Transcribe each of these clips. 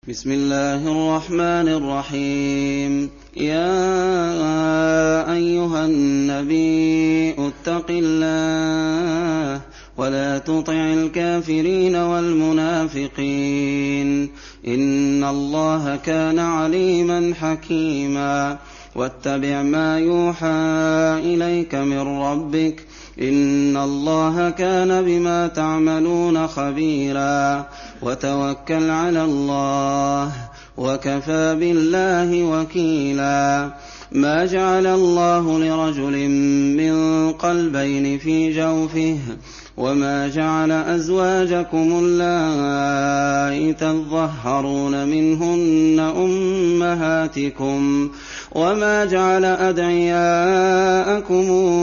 بسم الله الرحمن الرحيم. يا أيها النبي اتق الله ولا تطع الكافرين والمنافقين إن الله كان عليما حكيما. واتبع ما يوحى إليك من ربك إن الله كان بما تعملون خبيرا. وتوكل على الله وكفى بالله وكيلا. ما جعل الله لرجل من قلبين في جوفه وما جعل أزواجكم اللائي تظهرون منهن أمهاتكم وما جعل أدعياءكم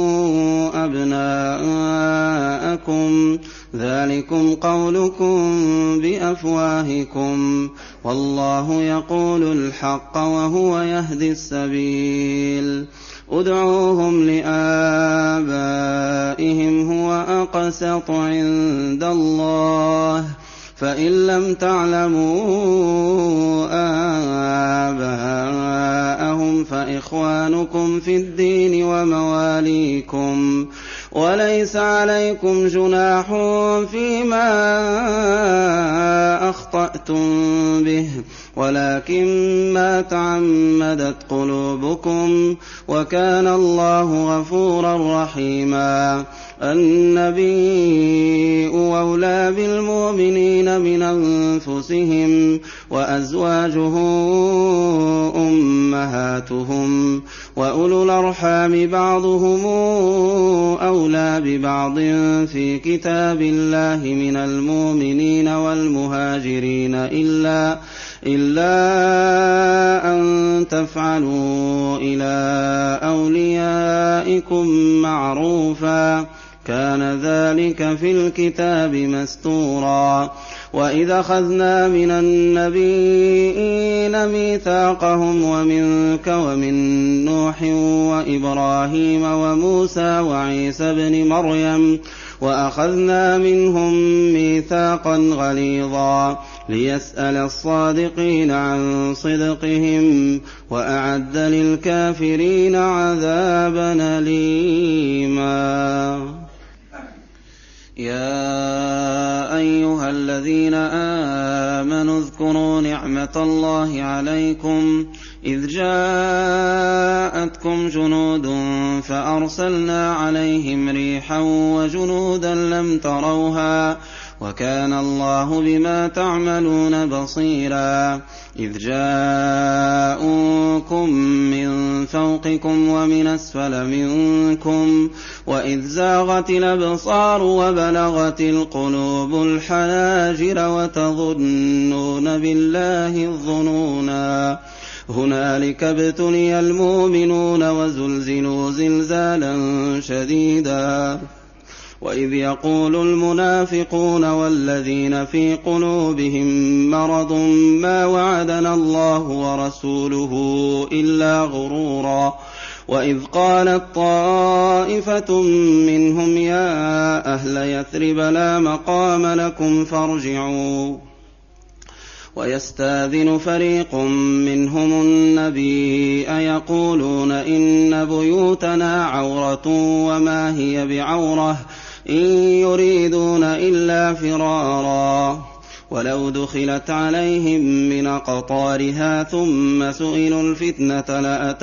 أبناءكم ذلكم قولكم بأفواهكم والله يقول الحق وهو يهدي السبيل. ادعوهم لآبائهم هو أقسط عند الله فإن لم تعلموا آباءهم فإخوانكم في الدين ومواليكم وليس عليكم جناح فيما أخطأتم به ولكن ما تعمدت قلوبكم وكان الله غفورا رحيما. النبي أولى بالمؤمنين من أنفسهم وأزواجه أمهاتهم وأولو الأرحام بعضهم أولى ببعض في كتاب الله من المؤمنين والمهاجرين إلا أن تفعلوا إلى أوليائكم معروفا كان ذلك في الكتاب مستورا. وإذا أخذنا من النبيين ميثاقهم ومنك ومن نوح وإبراهيم وموسى وعيسى ابن مريم وأخذنا منهم ميثاقا غليظا ليسأل الصادقين عن صدقهم وأعد للكافرين عذابا أليما. يا أيها الذين آمنوا اذكروا نعمة الله عليكم إذ جاءتكم جنود فأرسلنا عليهم ريحا وجنودا لم تروها وكان الله بما تعملون بصيرا. إذ جاءوكم من فوقكم ومن أسفل منكم وإذ زاغت الأبصار وبلغت القلوب الحناجر وتظنون بالله الظنونا. هنالك ابتلي المؤمنون وزلزلوا زلزالا شديدا. وإذ يقول المنافقون والذين في قلوبهم مرض ما وعدنا الله ورسوله إلا غرورا. وإذ قالت طائفة منهم يا أهل يثرب لا مقام لكم فارجعوا ويستاذن فريق منهم النبي يقولون إن بيوتنا عورة وما هي بعورة إن يريدون إلا فرارا. ولو دخلت عليهم من أقطارها ثم سئلوا الفتنة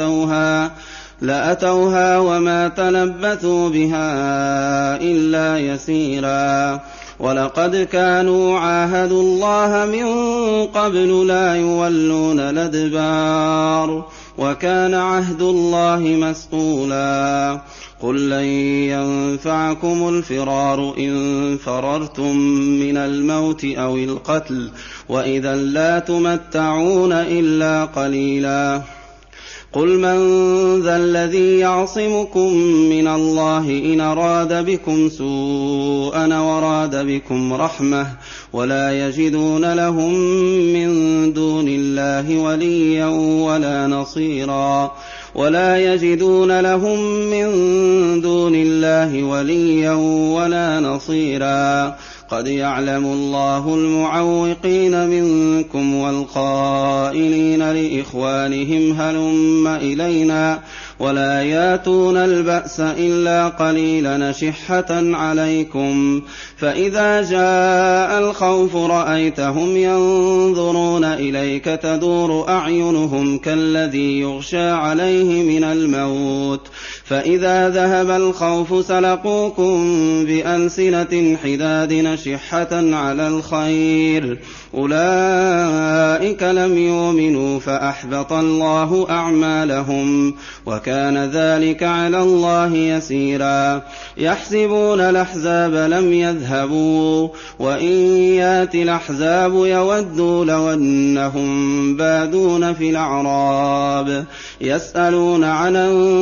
لأتوها وما تلبثوا بها إلا يسيرا. ولقد كانوا عاهدوا الله من قبل لا يولون الأدبار وكان عهد الله مسئولا. قل لن ينفعكم الفرار إن فررتم من الموت أو القتل وإذا لا تمتعون إلا قليلا. قل من ذا الذي يعصمكم من الله إن أراد بكم سوءا وراد بكم رحمة ولا يجدون لهم من دون الله وليا ولا نصيرا. ولا يجدون لهم من دون الله وليا ولا نصيرا. قد يعلم الله المعوقين منكم والقائلين لإخوانهم هلم إلينا ولا ياتون البأس إلا قليلا شحة عليكم فإذا جاء الخوف رأيتهم ينظرون إليك تدور أعينهم كالذي يغشى عليه من الموت فإذا ذهب الخوف سلقوكم بألسنة حداد نشحة على الخير أولئك لم يؤمنوا فأحبط الله أعمالهم وكان ذلك على الله يسيرا يحسبون الأحزاب لم يذهبوا وإن يأتي الأحزاب يودوا لو أنهم بادون في الأعراب يسألون عن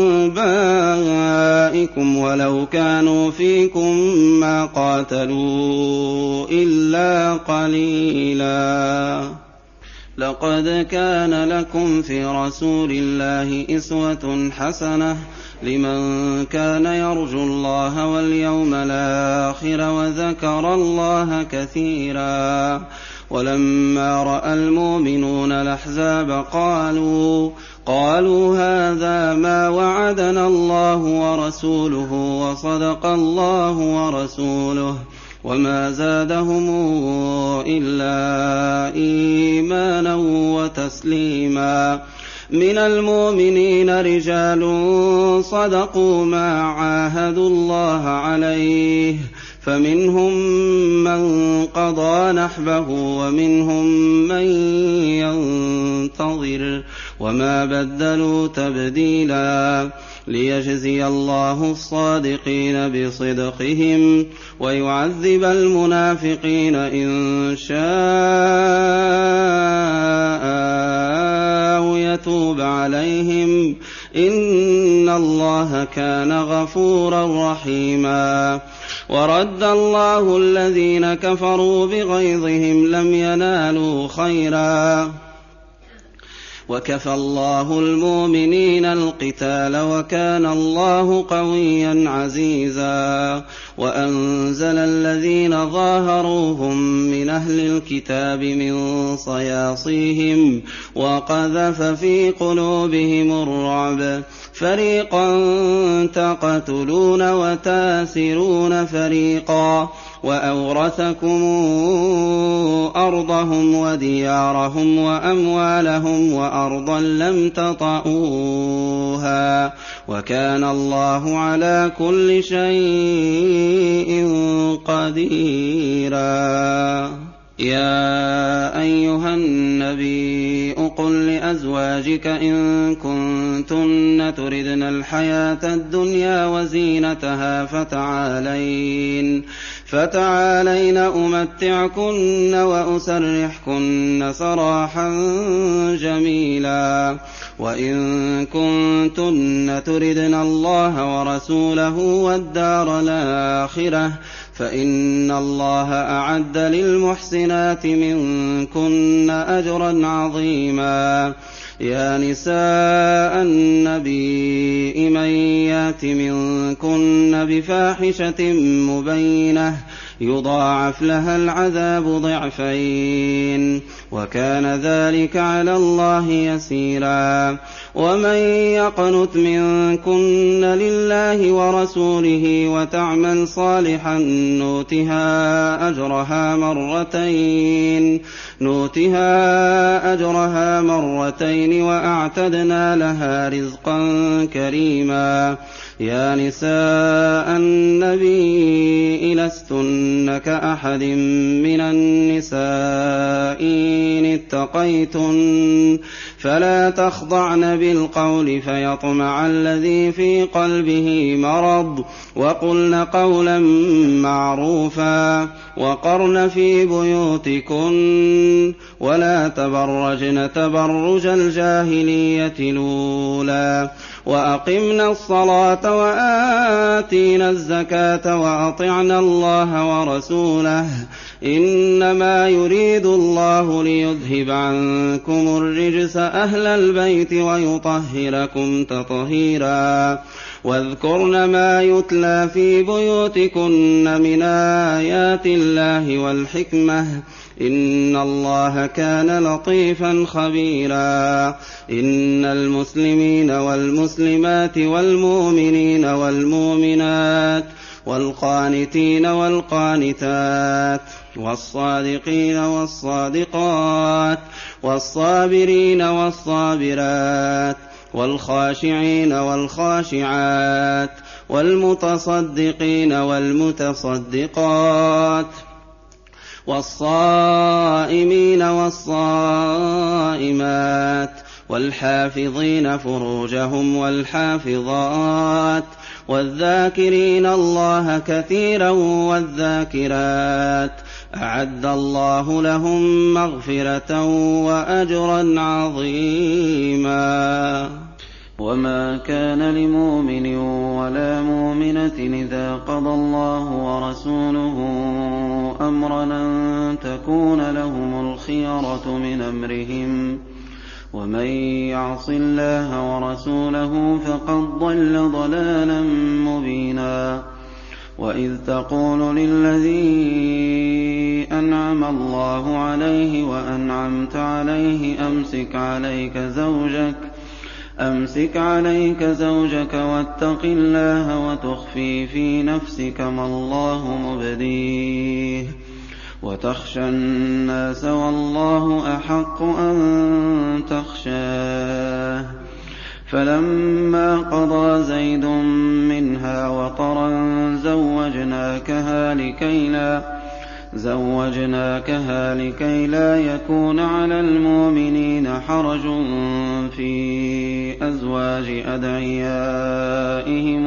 أنبائكم ولو كانوا فيكم ما قاتلوا إلا قليلا لقد كان لكم في رسول الله أسوة حسنة لمن كان يرجو الله واليوم الآخر وذكر الله كثيرا ولما رأى المؤمنون الأحزاب قالوا هذا ما وعدنا الله ورسوله وصدق الله ورسوله وما زادهم إلا إيمانا وتسليما من المؤمنين رجال صدقوا ما عاهدوا الله عليه فمنهم من قضى نحبه ومنهم من ينتظر وما بدلوا تبديلا ليجزي الله الصادقين بصدقهم ويعذب المنافقين إن شاء أو يتوب عليهم إن الله كان غفورا رحيما ورد الله الذين كفروا بغيظهم لم ينالوا خيرا وكفى الله المؤمنين القتال وكان الله قويا عزيزا وأنزل الذين ظاهروهم من أهل الكتاب من صياصيهم وقذف في قلوبهم الرعب فريقا تقتلون وتاسرون فريقا وأورثكم أرضهم وديارهم وأموالهم وأرضا لم تطئوها وكان الله على كل شيء قديرا يا أيها النبي قل لأزواجك إن كنتن تردن الحياة الدنيا وزينتها فتعالين أمتعكن وأسرحكن سراحا جميلا وإن كنتن تردن الله ورسوله والدار الآخرة فإن الله أعد للمحسنات منكن أجرا عظيما يا نساء النبي من يات منكن بفاحشة مبينة يضاعف لها العذاب ضعفين وكان ذلك على الله يسيرا ومن يقنت منكن لله ورسوله وتعمل صالحا نؤتها أجرها مرتين وأعتدنا لها رزقا كريما يا نساء النبي لستن كأحد من النساء إن اتقيتن فلا تخضعن بالقول فيطمع الذي في قلبه مرض وقلن قولا معروفا وقرن في بيوتكن ولا تبرجن تبرج الجاهلية الأولى وأقمنا الصلاة وآتينا الزكاة وأطعنا الله ورسوله إنما يريد الله ليذهب عنكم الرجس أهل البيت ويطهركم تطهيرا واذكرن ما يتلى في بيوتكن من آيات الله والحكمة إن الله كان لطيفا خبيرا إن المسلمين والمسلمات والمؤمنين والمؤمنات والقانتين والقانتات والصادقين والصادقات والصابرين والصابرات والخاشعين والخاشعات والمتصدقين والمتصدقات والصائمين والصائمات والحافظين فروجهم والحافظات والذاكرين الله كثيرا والذاكرات أعد الله لهم مغفرة وأجرا عظيما وما كان لمؤمن ولا مؤمنة إذا قضى الله ورسوله أمرا أن تكون لهم الخيرة من أمرهم ومن يعص الله ورسوله فقد ضل ضلالا مبينا وإذ تقول للذي أنعم الله عليه وأنعمت عليه أمسك عليك زوجك واتق الله وتخفي في نفسك ما الله مبديه وتخشى الناس والله أحق أن تخشاه فلما قضى زيد منها وطرا زوجناكها لكي لا يكون على المؤمنين حرج في أزواج أدعيائهم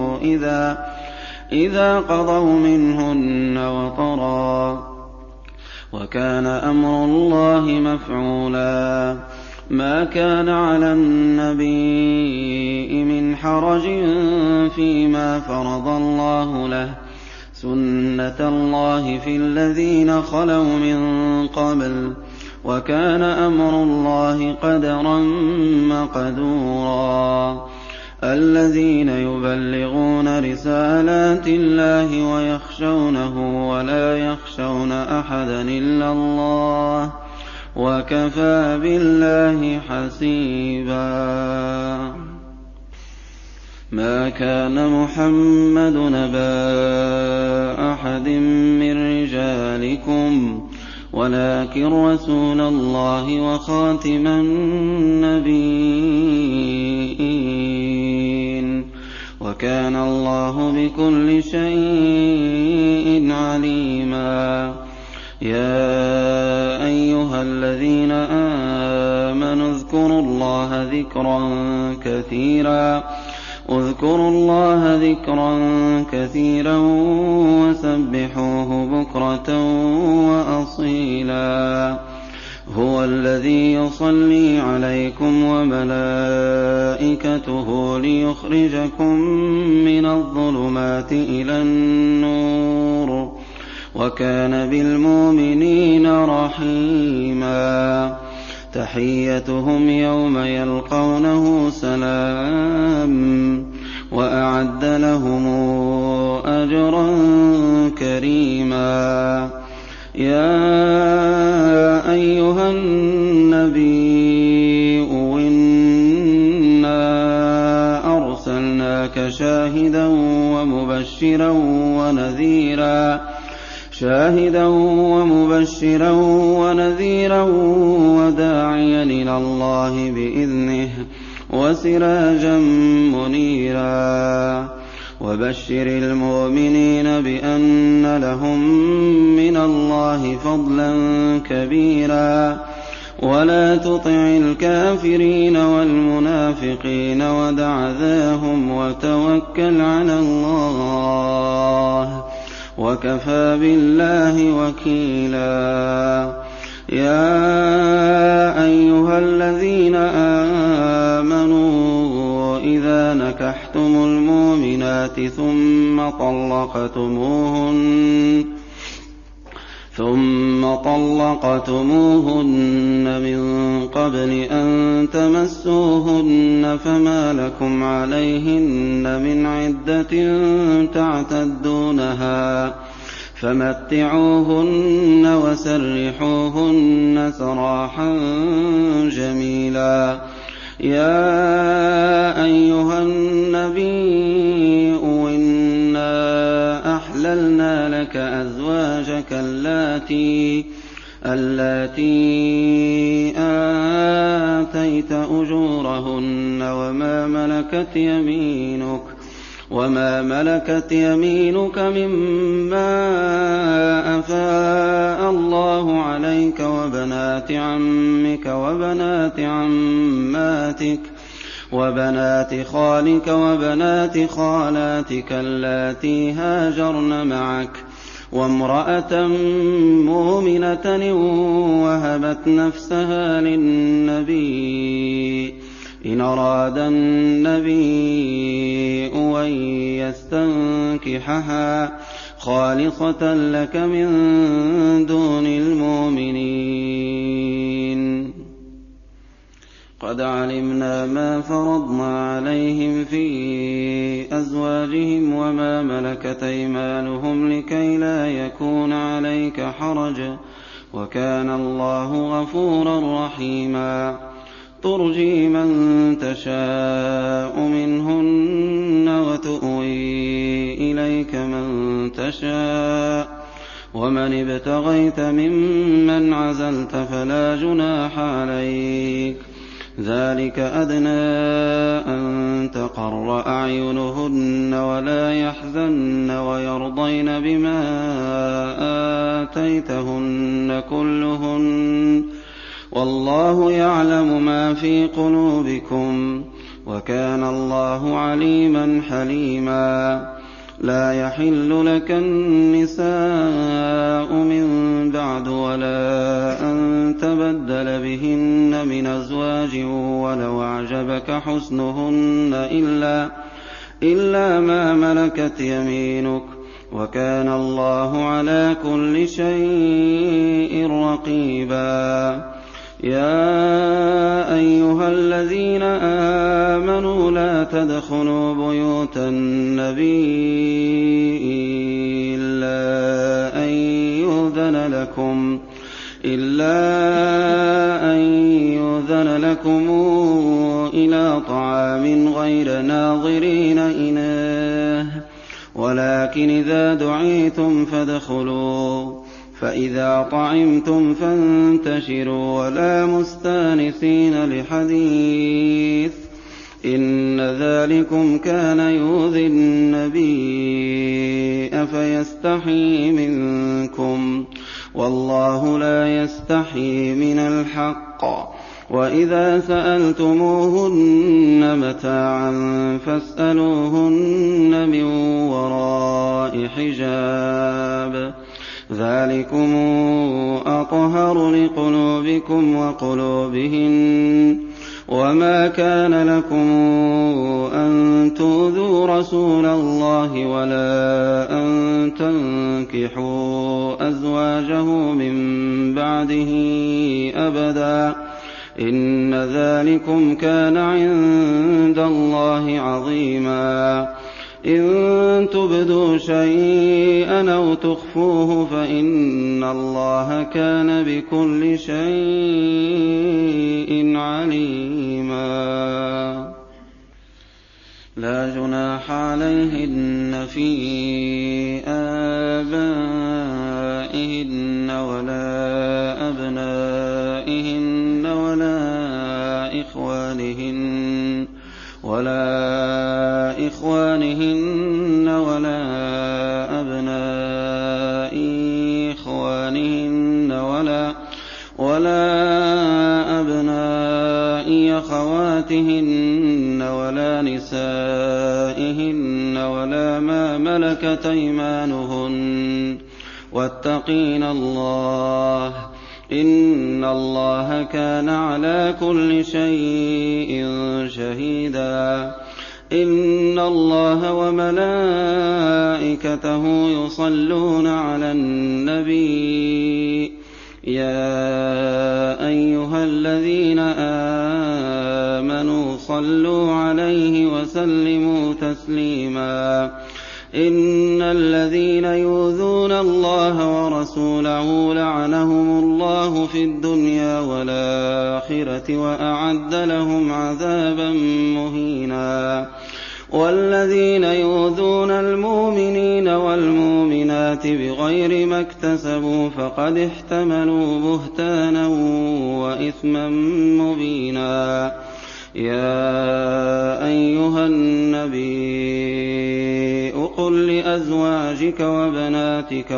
إذا قضوا منهن وطرا وكان أمر الله مفعولا ما كان على النبي من حرج فيما فرض الله له سنة الله في الذين خلوا من قبل وكان أمر الله قدرا مقدورا الذين يبلغون رسالات الله ويخشونه ولا يخشون أحدا إلا الله وكفى بالله حسيبا ما كان محمد نبا أحد من رجالكم ولكن رسول الله وخاتم النبيين وكان الله بكل شيء عليما يا أيها الذين آمنوا اذكروا الله ذكرا كثيرا وسبحوه بكرة وأصيلا هو الذي يصلي عليكم وملائكته ليخرجكم من الظلمات إلى النور وكان بالمؤمنين رحيما تحيتهم يوم يلقونه سلام وأعد لهم أجرا كريما يا أيها النبي إنا أرسلناك شاهدا ومبشرا ونذيرا وداعيا إلى الله بإذنه وسراجا منيرا وبشر المؤمنين بأن لهم من الله فضلا كبيرا ولا تطع الكافرين والمنافقين ودع ذاهم وتوكل على الله وكفى بالله وكيلا يا أيها الذين آمنوا إذا نكحتم المؤمنات ثم ثم طلقتموهن من قبل أن تمسوهن فما لكم عليهن من عدة تعتدونها فمتعوهن وسرحوهن سراحا جميلا. يا أيها النبي إنا أحللنا لك أزواجك اللاتي آتيت أجورهن وما ملكت يمينك مما أفاء الله عليك وبنات عمك وبنات عماتك وبنات خالك وبنات خالاتك اللاتي هاجرن معك وامرأة مؤمنة وهبت نفسها للنبي إن أراد النبي أن يستنكحها خالصة لك من دون المؤمنين. قد علمنا ما فرضنا عليهم في أزواجهم وما ملكت أيمانهم لكي لا يكون عليك حرج وكان الله غفورا رحيما. ترجي من تشاء منهن وتؤوي إليك من تشاء ومن ابتغيت ممن عزلت فلا جناح عليك ذلك أدنى أن تقر أعينهن ولا يحزن ويرضين بما آتيتهن كلهن والله يعلم ما في قلوبكم وكان الله عليما حليما. لا يحل لك النساء من بعد ولا أن تبدل بهن من أزواج ولو أعجبك حسنهن إلا ما ملكت يمينك وكان الله على كل شيء رقيبا. يا أيها الذين آمنوا لا تدخلوا بيوت النبي إلا أن يؤذن لكم إلى طعام غير ناظرين إناه ولكن إذا دعيتم فادخلوا فإذا طعمتم فانتشروا ولا مستانسين لحديث إن ذلكم كان يؤذي النبي أفيستحيي منكم والله لا يستحيي من الحق. وإذا سألتموهن متاعا فاسألوهن من وراء حجاب ذلكم أطهر لقلوبكم وقلوبهن. وما كان لكم أن تؤذوا رسول الله ولا أن تنكحوا أزواجه من بعده أبدا إن ذلكم كان عند الله عظيما. إن تبدوا شيئا أو تخفوه فإن الله كان بكل شيء عليما. لا جناح عليهن في آبائهن ولا أبنائهن ولا إخوانهن ولا أبناء إخوانهن ولا أبناء أخواتهن ولا نسائهن ولا ما ملكت أيمانهن واتقين الله إن الله كان على كل شيء شهيدا. إِنَّ اللَّهَ وَمَلَائِكَتَهُ يُصَلُّونَ عَلَى النَّبِيِّ يَا أَيُّهَا الَّذِينَ آمَنُوا صَلُّوا عَلَيْهِ وَسَلِّمُوا تَسْلِيمًا إِنَّ الَّذِينَ يُؤْذُونَ اللَّهَ وَرَسُولَهُ لَعَنَهُمُ اللَّهُ فِي الدُّنْيَا وَالْآخِرَةِ وَأَعَدَّ لَهُمْ عَذَابًا مُّهِينًا وَالَّذِينَ يُؤْذُونَ الْمُؤْمِنِينَ وَالْمُؤْمِنَاتِ بِغَيْرِ مَا اكْتَسَبُوا فَقَدِ احْتَمَلُوا بُهْتَانًا وَإِثْمًا مُّبِينًا يَا أَيُّهَا النَّبِيُّ قُل لِّأَزْوَاجِكَ وَبَنَاتِكَ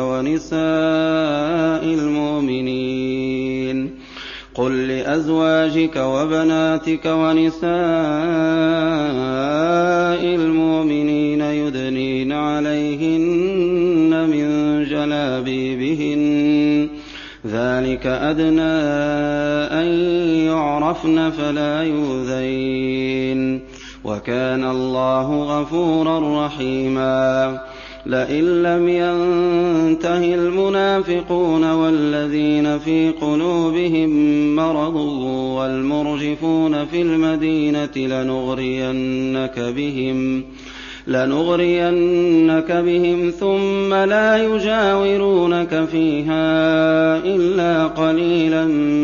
وَنِسَاءِ الْمُؤْمِنِينَ يُدْنِينَ عَلَيْهِنَّ مِن جَلَابِيبِهِنَّ ذَٰلِكَ أَدْنَىٰ أَن يُعْرَفْنَ فَلَا يُؤْذَيْنَ وَكَانَ اللَّهُ غَفُورًا رَّحِيمًا لئن لم ينته المنافقون والذين في قلوبهم مرض والمرجفون في المدينة لنغرينك بهم ثم لا يجاورونك فيها إلا قليلا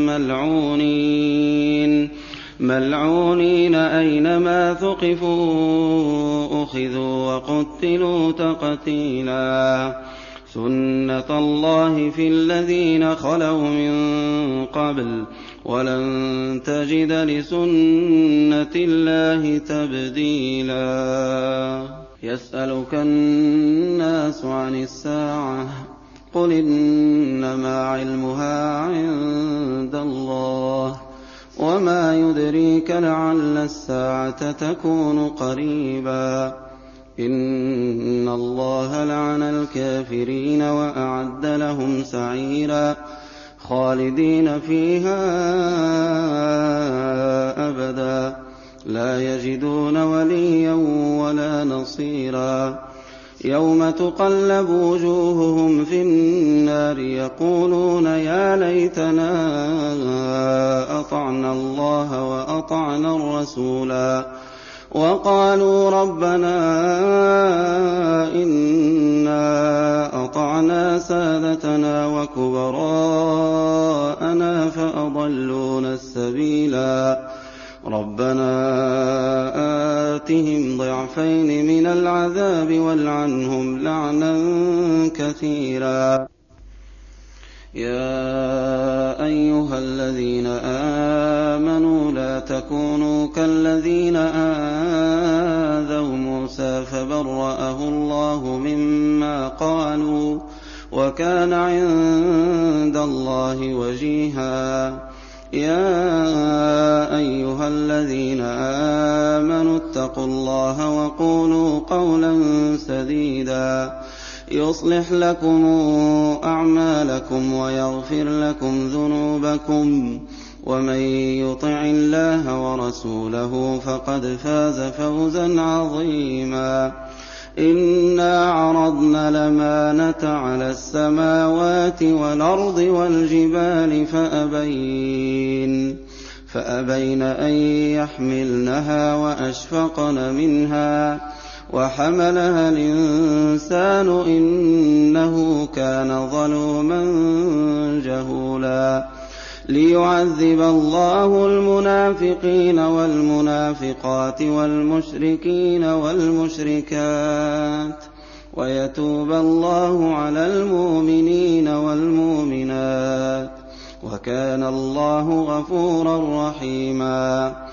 ملعونين أينما ثقفوا أخذوا وقتلوا تقتيلا سنة الله في الذين خلوا من قبل ولن تجد لسنة الله تبديلا يسألك الناس عن الساعة قل إنما علمها عند الله وما يدريك لعل الساعة تكون قريبا إن الله لعن الكافرين وأعد لهم سعيرا خالدين فيها أبدا لا يجدون وليا ولا نصيرا يوم تقلب وجوههم في النار يقولون يا ليتنا أطعنا الله وأطعنا الرسولا وقالوا ربنا إنا أطعنا سادتنا وكبراءنا فأضلونا السبيلا ربنا آتهم ضعفين من العذاب والعنهم لعنا كثيرا يا أيها الذين آمنوا لا تكونوا كالذين آذوا موسى فبرأه الله مما قالوا وكان عند الله وجيها يا أيها الذين آمنوا اتقوا الله وقولوا قولا سديدا يصلح لكم أعمالكم ويغفر لكم ذنوبكم ومن يطع الله ورسوله فقد فاز فوزا عظيما إنا عرضنا الأمانة على السماوات والأرض والجبال فأبين أن يحملنها وأشفقن منها وحملها الإنسان إنه كان ظلوما جهولا ليعذب الله المنافقين والمنافقات والمشركين والمشركات ويتوب الله على المؤمنين والمؤمنات وكان الله غفورا رحيما